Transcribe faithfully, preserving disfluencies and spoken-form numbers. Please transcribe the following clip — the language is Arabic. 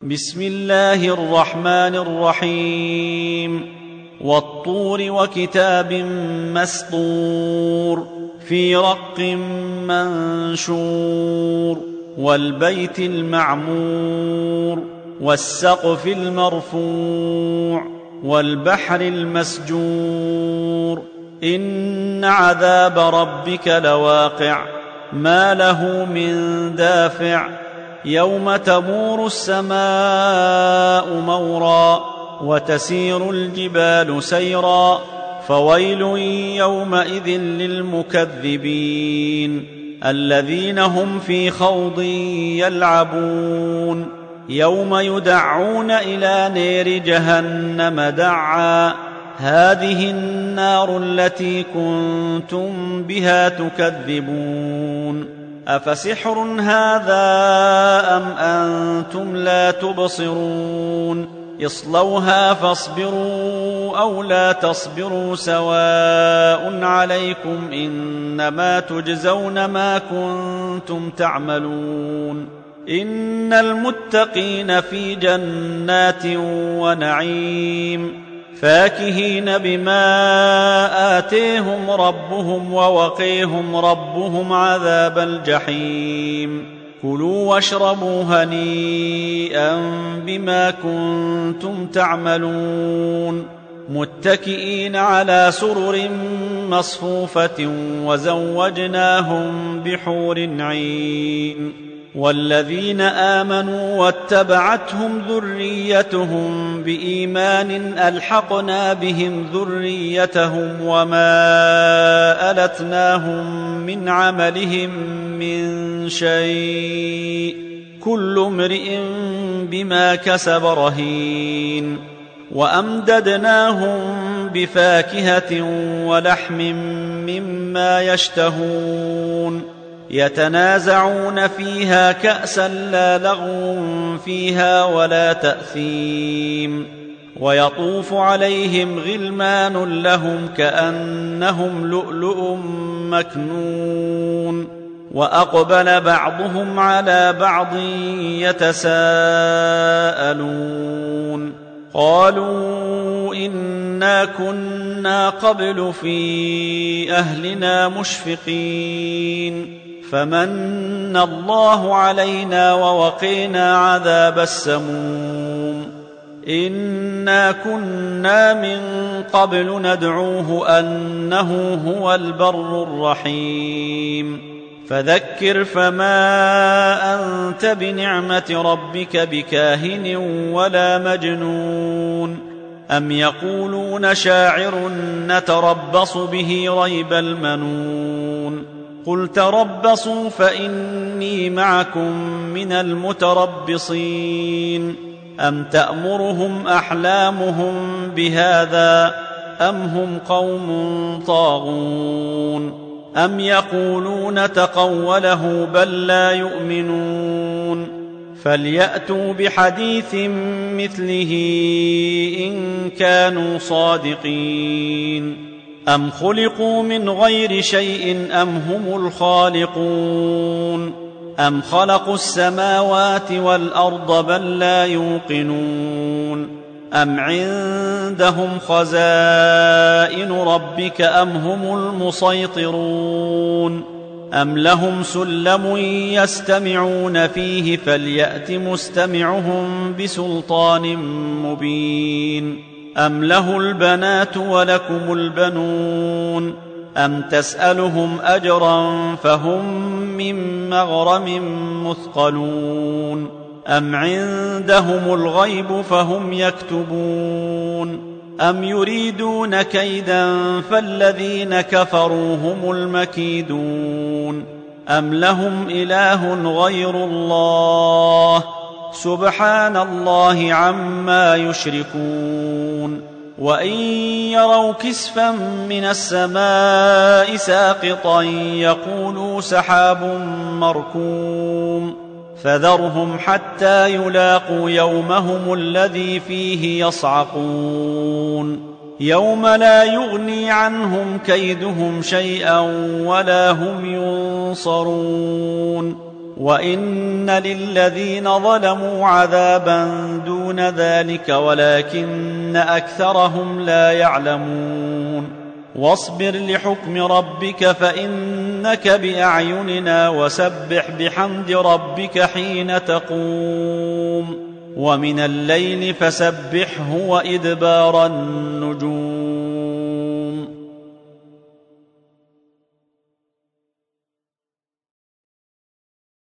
بسم الله الرحمن الرحيم والطور وكتاب مسطور في رق منشور والبيت المعمور والسقف المرفوع والبحر المسجور إن عذاب ربك لواقع ما له من دافع يوم تمور السماء مورا وتسير الجبال سيرا فويل يومئذ للمكذبين الذين هم في خوض يلعبون يوم يدعون إلى نار جهنم دعا هذه النار التي كنتم بها تكذبون أفسحر هذا أم أنتم لا تبصرون اصلوها فاصبروا أو لا تصبروا سواء عليكم إنما تجزون ما كنتم تعملون إن المتقين في جنات ونعيم فاكهين بما آتيهم ربهم ووقيهم ربهم عذاب الجحيم كلوا واشربوا هنيئا بما كنتم تعملون متكئين على سرر مصفوفة وزوجناهم بحور عين والذين آمنوا واتبعتهم ذريتهم بإيمان ألحقنا بهم ذريتهم وما ألتناهم من عملهم من شيء كل امرئ بما كسب رهين وأمددناهم بفاكهة ولحم مما يشتهون يتنازعون فيها كأسا لا لغو فيها ولا تأثيم ويطوف عليهم غلمان لهم كأنهم لؤلؤ مكنون وأقبل بعضهم على بعض يتساءلون قالوا إنا كنا قبل في أهلنا مشفقين فمن الله علينا ووقينا عذاب السموم إنا كنا من قبل ندعوه أنه هو البر الرحيم فذكر فما أنت بنعمة ربك بكاهن ولا مجنون أم يقولون شاعر نتربص به ريب المنون قل تربصوا فإني معكم من المتربصين أم تأمرهم أحلامهم بهذا أم هم قوم طاغون أم يقولون تقوله بل لا يؤمنون فليأتوا بحديث مثله إن كانوا صادقين أم خلقوا من غير شيء أم هم الخالقون أم خلقوا السماوات والأرض بل لا يوقنون أم عندهم خزائن ربك أم هم المسيطرون أم لهم سلم يستمعون فيه فليأت مستمعهم بسلطان مبين أم له البنات ولكم البنون أم تسألهم أجرا فهم من مغرم مثقلون أم عندهم الغيب فهم يكتبون أم يريدون كيدا فالذين كفروا هم المكيدون أم لهم إله غير الله سبحان الله عما يشركون وإن يروا كسفا من السماء ساقطا يقولوا سحاب مركوم فذرهم حتى يلاقوا يومهم الذي فيه يصعقون يوم لا يغني عنهم كيدهم شيئا ولا هم ينصرون وإن للذين ظلموا عذابا دون ذلك ولكن أكثرهم لا يعلمون واصبر لحكم ربك فإنك بأعيننا وسبح بحمد ربك حين تقوم ومن الليل فسبحه وإدبار النجوم